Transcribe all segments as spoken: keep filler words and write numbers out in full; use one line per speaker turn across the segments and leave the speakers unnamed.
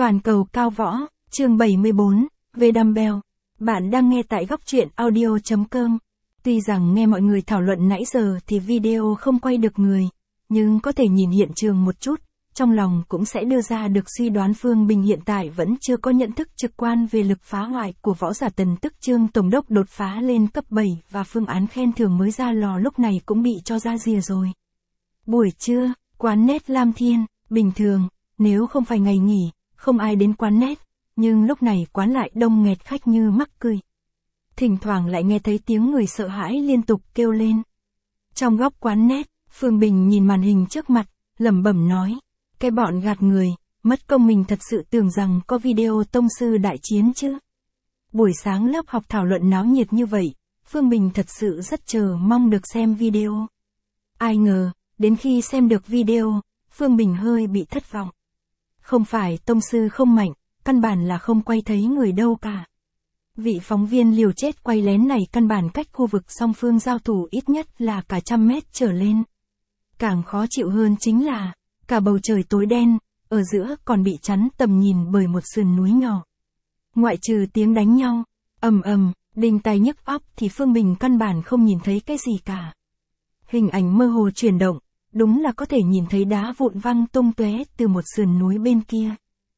Toàn cầu cao võ, chương bảy mươi bốn, về dumbbell. Bạn đang nghe tại góc truyện audio chấm com. Tuy rằng nghe mọi người thảo luận nãy giờ thì video không quay được người, nhưng có thể nhìn hiện trường một chút, trong lòng cũng sẽ đưa ra được suy đoán Phương Bình hiện tại vẫn chưa có nhận thức trực quan về lực phá hoại của võ giả Tần tức Trương Tổng đốc đột phá lên cấp bảy và phương án khen thưởng mới ra lò lúc này cũng bị cho ra rìa rồi. Buổi trưa, quán net Lam Thiên, bình thường, nếu không phải ngày nghỉ, không ai đến quán net, nhưng lúc này quán lại đông nghẹt khách như mắc cười. Thỉnh thoảng lại nghe thấy tiếng người sợ hãi liên tục kêu lên. Trong góc quán net, Phương Bình nhìn màn hình trước mặt, lẩm bẩm nói, cái bọn gạt người, mất công mình thật sự tưởng rằng có video tông sư đại chiến chứ. Buổi sáng lớp học thảo luận náo nhiệt như vậy, Phương Bình thật sự rất chờ mong được xem video. Ai ngờ, đến khi xem được video, Phương Bình hơi bị thất vọng. Không phải tông sư không mạnh, căn bản là không quay thấy người đâu cả. Vị phóng viên liều chết quay lén này căn bản cách khu vực song phương giao thủ ít nhất là cả trăm mét trở lên. Càng khó chịu hơn chính là, cả bầu trời tối đen, ở giữa còn bị chắn tầm nhìn bởi một sườn núi nhỏ. Ngoại trừ tiếng đánh nhau, ầm ầm, đinh tai nhức óc thì Phương Bình căn bản không nhìn thấy cái gì cả. Hình ảnh mơ hồ chuyển động, đúng là có thể nhìn thấy đá vụn văng tung tóe từ một sườn núi bên kia.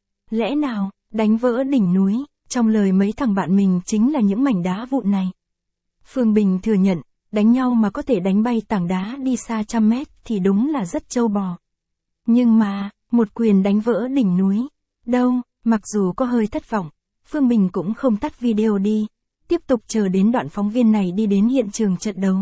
Lẽ nào, đánh vỡ đỉnh núi, trong lời mấy thằng bạn mình chính là những mảnh đá vụn này. Phương Bình thừa nhận, đánh nhau mà có thể đánh bay tảng đá đi xa trăm mét thì đúng là rất trâu bò. Nhưng mà, một quyền đánh vỡ đỉnh núi, đâu, mặc dù có hơi thất vọng, Phương Bình cũng không tắt video đi, tiếp tục chờ đến đoạn phóng viên này đi đến hiện trường trận đấu.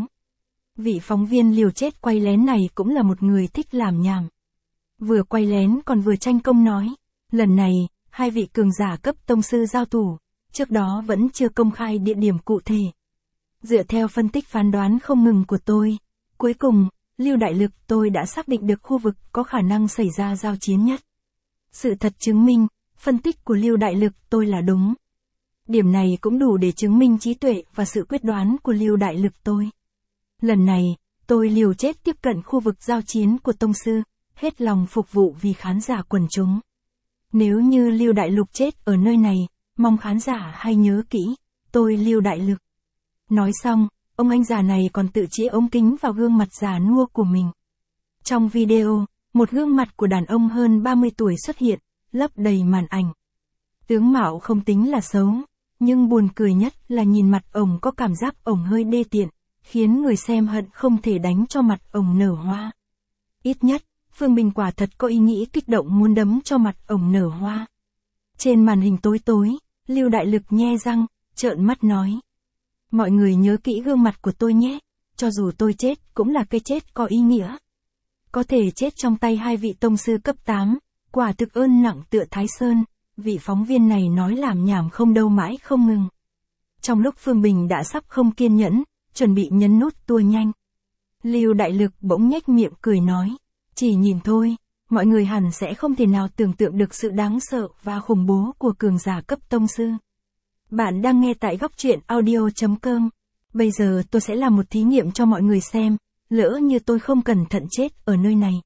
Vị phóng viên liều chết quay lén này cũng là một người thích làm nhảm. Vừa quay lén còn vừa tranh công nói, lần này, hai vị cường giả cấp tông sư giao thủ, trước đó vẫn chưa công khai địa điểm cụ thể. Dựa theo phân tích phán đoán không ngừng của tôi, cuối cùng, Lưu Đại Lực tôi đã xác định được khu vực có khả năng xảy ra giao chiến nhất. Sự thật chứng minh, phân tích của Lưu Đại Lực tôi là đúng. Điểm này cũng đủ để chứng minh trí tuệ và sự quyết đoán của Lưu Đại Lực tôi. Lần này, tôi liều chết tiếp cận khu vực giao chiến của tông sư, hết lòng phục vụ vì khán giả quần chúng. Nếu như Lưu Đại Lực chết ở nơi này, mong khán giả hay nhớ kỹ, tôi Lưu Đại Lực. Nói xong, ông anh già này còn tự chĩa ống kính vào gương mặt già nua của mình. Trong video, một gương mặt của đàn ông hơn ba mươi tuổi xuất hiện, lấp đầy màn ảnh. Tướng mạo không tính là xấu, nhưng buồn cười nhất là nhìn mặt ổng có cảm giác ổng hơi đê tiện, khiến người xem hận không thể đánh cho mặt ổng nở hoa. Ít nhất, Phương Bình quả thật có ý nghĩ kích động muốn đấm cho mặt ổng nở hoa. Trên màn hình tối tối, Lưu Đại Lực nhe răng, trợn mắt nói. Mọi người nhớ kỹ gương mặt của tôi nhé, cho dù tôi chết cũng là cái chết có ý nghĩa. Có thể chết trong tay hai vị tông sư cấp tám, quả thực ơn nặng tựa Thái Sơn, vị phóng viên này nói làm nhảm không đâu mãi không ngừng. Trong lúc Phương Bình đã sắp không kiên nhẫn, chuẩn bị nhấn nút tua nhanh. Lưu Đại Lực bỗng nhếch miệng cười nói, chỉ nhìn thôi, mọi người hẳn sẽ không thể nào tưởng tượng được sự đáng sợ và khủng bố của cường giả cấp tông sư. Bạn đang nghe tại góc truyện audio chấm com. Bây giờ tôi sẽ làm một thí nghiệm cho mọi người xem, lỡ như tôi không cẩn thận chết ở nơi này.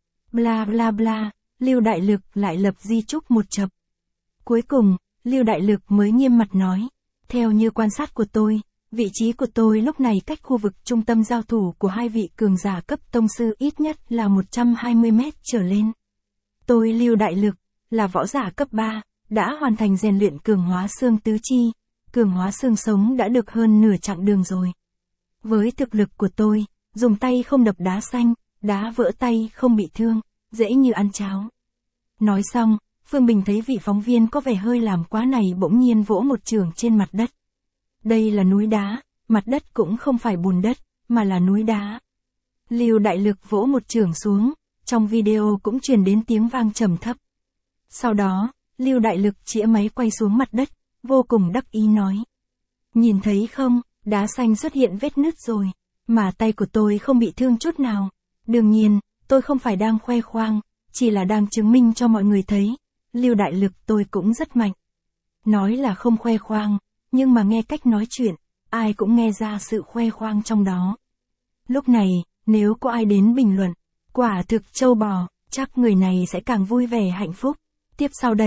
Bla bla bla, Lưu Đại Lực lại lập di chúc một chập. Cuối cùng, Lưu Đại Lực mới nghiêm mặt nói, theo như quan sát của tôi, vị trí của tôi lúc này cách khu vực trung tâm giao thủ của hai vị cường giả cấp tông sư ít nhất là một trăm hai mươi mét trở lên. Tôi Lưu Đại Lực, là võ giả cấp ba, đã hoàn thành rèn luyện cường hóa xương tứ chi, cường hóa xương sống đã được hơn nửa chặng đường rồi. Với thực lực của tôi, dùng tay không đập đá xanh, đá vỡ tay không bị thương, dễ như ăn cháo. Nói xong, Phương Bình thấy vị phóng viên có vẻ hơi làm quá này bỗng nhiên vỗ một chưởng trên mặt đất. Đây là núi đá, mặt đất cũng không phải bùn đất, mà là núi đá. Lưu Đại Lực vỗ một chưởng xuống, trong video cũng truyền đến tiếng vang trầm thấp. Sau đó, Lưu Đại Lực chĩa máy quay xuống mặt đất, vô cùng đắc ý nói. Nhìn thấy không, đá xanh xuất hiện vết nứt rồi, mà tay của tôi không bị thương chút nào. Đương nhiên, tôi không phải đang khoe khoang, chỉ là đang chứng minh cho mọi người thấy, Lưu Đại Lực tôi cũng rất mạnh. Nói là không khoe khoang, nhưng mà nghe cách nói chuyện, ai cũng nghe ra sự khoe khoang trong đó. Lúc này, nếu có ai đến bình luận, quả thực trâu bò, chắc người này sẽ càng vui vẻ hạnh phúc. Tiếp sau đây,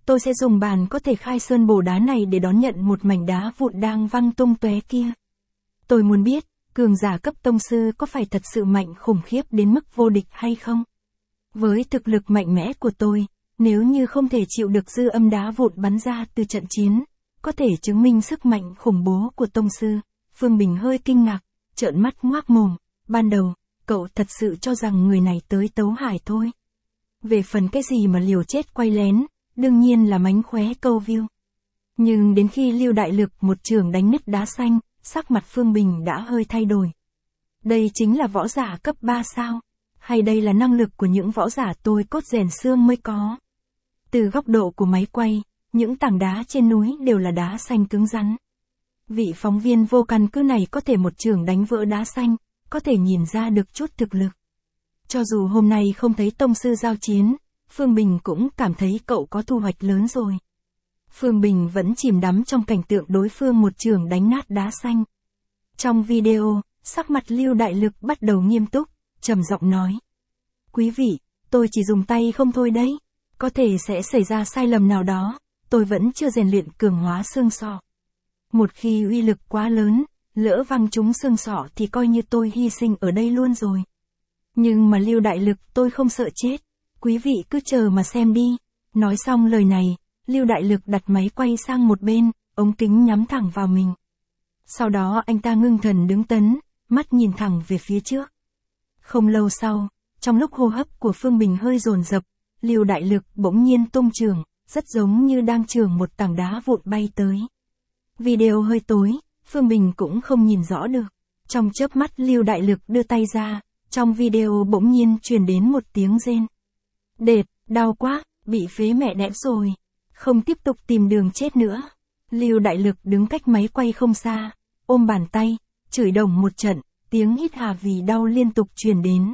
tôi sẽ dùng bàn có thể khai sơn bổ đá này để đón nhận một mảnh đá vụn đang văng tung tóe kia. Tôi muốn biết, cường giả cấp tông sư có phải thật sự mạnh khủng khiếp đến mức vô địch hay không? Với thực lực mạnh mẽ của tôi, nếu như không thể chịu được dư âm đá vụn bắn ra từ trận chiến, có thể chứng minh sức mạnh khủng bố của tông sư, Phương Bình hơi kinh ngạc, trợn mắt ngoác mồm, ban đầu, cậu thật sự cho rằng người này tới tấu hải thôi. Về phần cái gì mà liều chết quay lén, đương nhiên là mánh khóe câu view. Nhưng đến khi Lưu Đại Lực một trường đánh nứt đá xanh, sắc mặt Phương Bình đã hơi thay đổi. Đây chính là võ giả cấp ba sao? Hay đây là năng lực của những võ giả tôi cốt rèn xương mới có? Từ góc độ của máy quay, những tảng đá trên núi đều là đá xanh cứng rắn. Vị phóng viên vô căn cứ này có thể một trường đánh vỡ đá xanh, có thể nhìn ra được chút thực lực. Cho dù hôm nay không thấy tông sư giao chiến, Phương Bình cũng cảm thấy cậu có thu hoạch lớn rồi. Phương Bình vẫn chìm đắm trong cảnh tượng đối phương một trường đánh nát đá xanh. Trong video, sắc mặt Lưu Đại Lực bắt đầu nghiêm túc, trầm giọng nói. Quý vị, tôi chỉ dùng tay không thôi đấy. Có thể sẽ xảy ra sai lầm nào đó, tôi vẫn chưa rèn luyện cường hóa xương sọ. Một khi uy lực quá lớn, lỡ văng trúng xương sọ thì coi như tôi hy sinh ở đây luôn rồi. Nhưng mà Lưu Đại Lực tôi không sợ chết, quý vị cứ chờ mà xem đi. Nói xong lời này, Lưu Đại Lực đặt máy quay sang một bên, ống kính nhắm thẳng vào mình. Sau đó anh ta ngưng thần đứng tấn, mắt nhìn thẳng về phía trước. Không lâu sau, trong lúc hô hấp của Phương Bình hơi dồn dập, Lưu Đại Lực bỗng nhiên tung trường, rất giống như đang trường một tảng đá vụn bay tới. Video hơi tối, Phương Bình cũng không nhìn rõ được. Trong chớp mắt Lưu Đại Lực đưa tay ra, trong video bỗng nhiên truyền đến một tiếng rên. Đệt, đau quá, bị phế mẹ đẻ rồi. Không tiếp tục tìm đường chết nữa. Lưu Đại Lực đứng cách máy quay không xa, ôm bàn tay, chửi đồng một trận, tiếng hít hà vì đau liên tục truyền đến.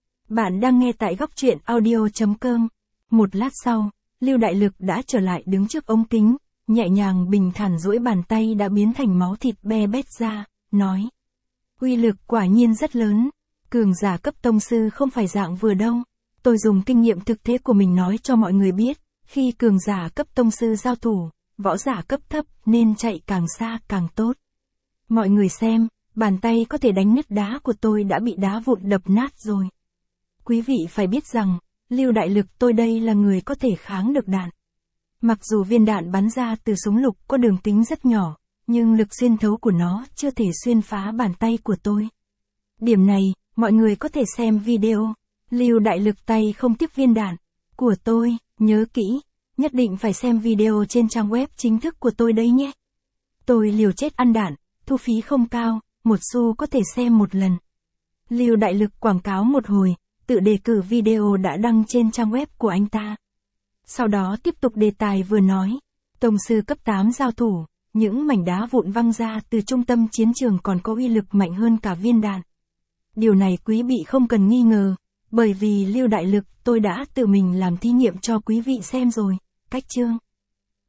Bạn đang nghe tại góc truyện audio chấm com. Một lát sau, Lưu Đại Lực đã trở lại đứng trước ống kính, nhẹ nhàng bình thản duỗi bàn tay đã biến thành máu thịt be bét ra, nói. Uy lực quả nhiên rất lớn, cường giả cấp tông sư không phải dạng vừa đâu. Tôi dùng kinh nghiệm thực tế của mình nói cho mọi người biết, khi cường giả cấp tông sư giao thủ, võ giả cấp thấp nên chạy càng xa càng tốt. Mọi người xem, bàn tay có thể đánh nứt đá của tôi đã bị đá vụn đập nát rồi. Quý vị phải biết rằng, Lưu Đại Lực tôi đây là người có thể kháng được đạn. Mặc dù viên đạn bắn ra từ súng lục có đường kính rất nhỏ, nhưng lực xuyên thấu của nó chưa thể xuyên phá bàn tay của tôi. Điểm này, mọi người có thể xem video. Lưu Đại Lực tay không tiếp viên đạn của tôi, nhớ kỹ, nhất định phải xem video trên trang web chính thức của tôi đấy nhé. Tôi liều chết ăn đạn, thu phí không cao, một xu có thể xem một lần. Lưu Đại Lực quảng cáo một hồi, tự đề cử video đã đăng trên trang web của anh ta. Sau đó tiếp tục đề tài vừa nói, tông sư cấp tám giao thủ, những mảnh đá vụn văng ra từ trung tâm chiến trường còn có uy lực mạnh hơn cả viên đạn. Điều này quý vị không cần nghi ngờ, bởi vì Lưu Đại Lực tôi đã tự mình làm thí nghiệm cho quý vị xem rồi. Cách chương